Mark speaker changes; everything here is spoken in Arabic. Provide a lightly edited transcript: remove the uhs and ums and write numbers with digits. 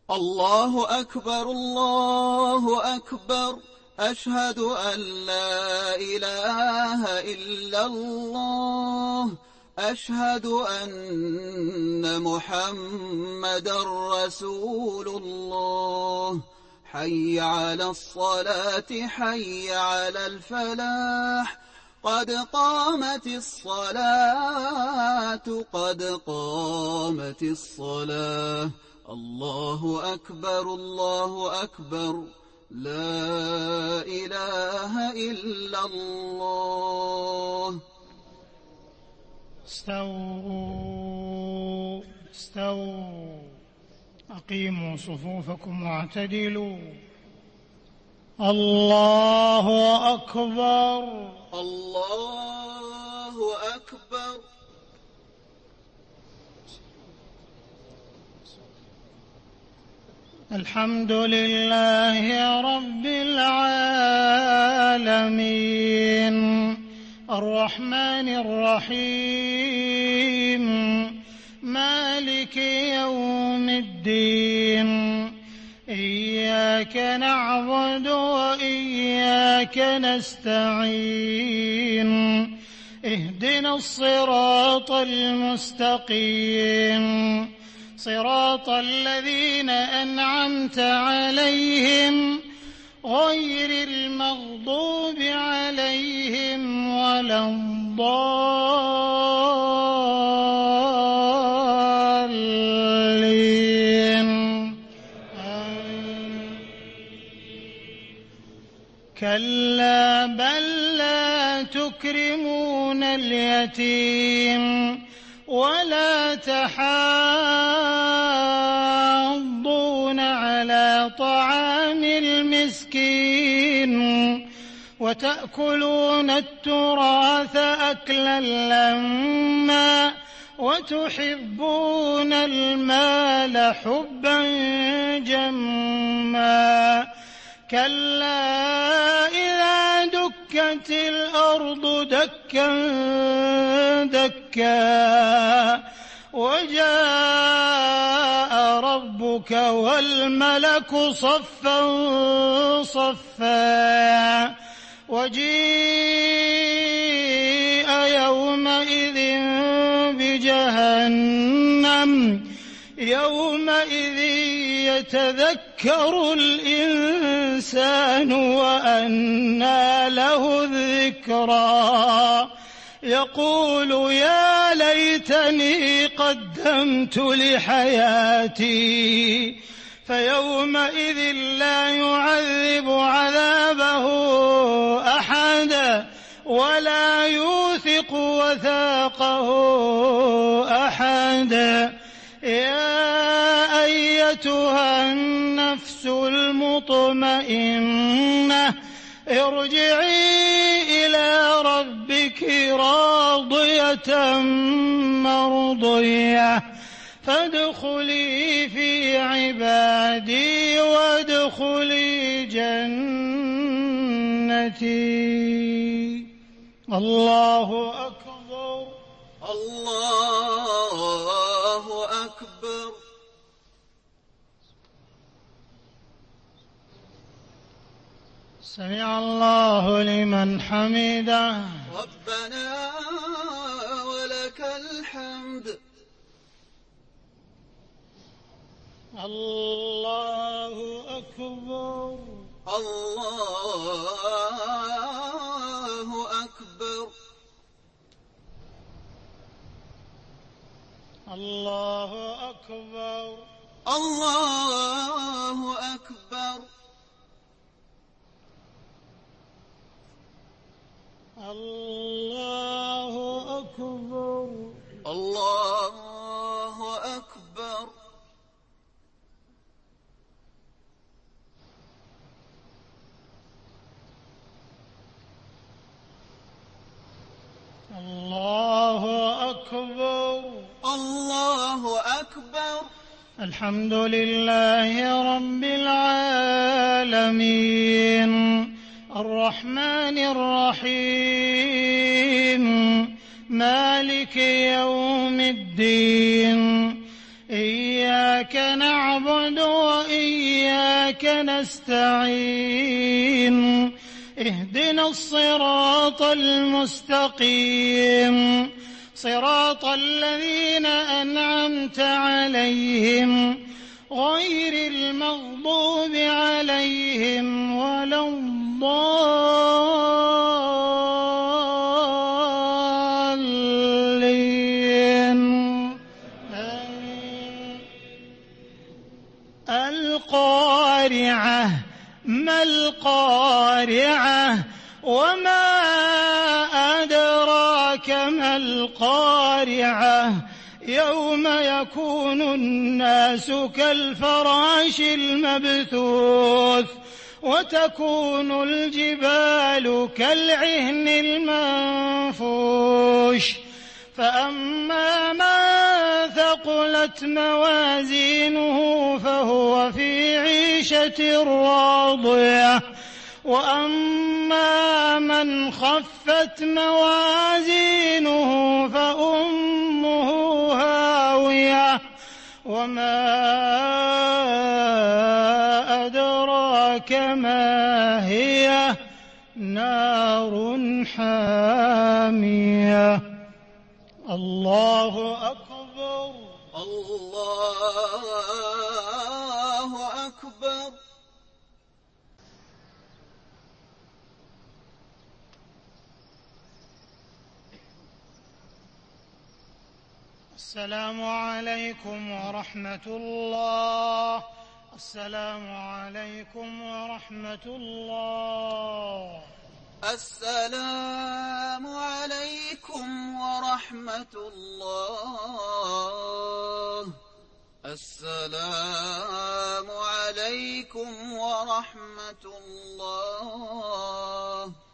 Speaker 1: الله أكبر الله أكبر، أشهد أن لا إله إلا الله، أشهد أن محمدا رسول الله. حي على الصلاة حي على الفلاح، قد قامت الصلاة قد قامت الصلاة. الله أكبر الله أكبر، لا إله إلا الله.
Speaker 2: استووا استووا، أقيموا صفوفكم واعتدلوا. الله أكبر
Speaker 1: الله أكبر.
Speaker 2: الحمد لله رب العالمين، الرحمن الرحيم، مالك يوم الدين. إياك نعبد وإياك نستعين، اهدنا الصراط المستقيم، صراط الذين أنعمت عليهم غير المغضوب عليهم ولا الضالين. كلا بل لا تكرمون اليتيم ولا تحاضون على طعام المسكين، وتأكلون التراث أكلا لما، وتحبون المال حبا جما. كلا إذا دكت الأرض دكا دكا، وجاء ربك والملك صفا صفا، وجيء يومئذ بجهنم، يومئذ يتذكر الإنسان وأنى له الذكرى، يقول يا ليتني قدمت لحياتي، فيومئذ لا يعذب عذابه أحد ولا يوثق وثاقه أحد. يا أيتها النفس المطمئنة، ارجعي إلى ربك راضية مرضية، فادخلي في عبادي وادخلي جنتي. الله أكبر
Speaker 1: الله أكبر.
Speaker 2: سمع الله لمن حمده.
Speaker 1: ربنا ولك الحمد.
Speaker 2: الله أكبر
Speaker 1: الله أكبر.
Speaker 2: الله أكبر
Speaker 1: الله أكبر.
Speaker 2: الله أكبر
Speaker 1: الله أكبر.
Speaker 2: الله أكبر
Speaker 1: الله أكبر.
Speaker 2: الحمد لله رب العالمين، الرحمن الرحيم، مالك يوم الدين. إياك إياك نعبد وإياك نستعين اهدنا الصراط المستقيم صراط الذين أنعمت عليهم غير المغضوب عليهم ولا الضالين. القارعة ما القارعة وما أدراك ما القارعة يوم يكون الناس كالفراش المبثوث وتكون الجبال كالعهن المنفوش فأما من ثقلت موازينه فهو في عيشة راضية وأما من خفت موازينه فأمه هاوية وما أدراك ما هي نار حامية. الله أكبر.
Speaker 1: الله أكبر.
Speaker 2: السلام عليكم ورحمة الله. السلام عليكم ورحمة الله.
Speaker 1: السلام عليكم ورحمة الله. السلام عليكم ورحمة الله.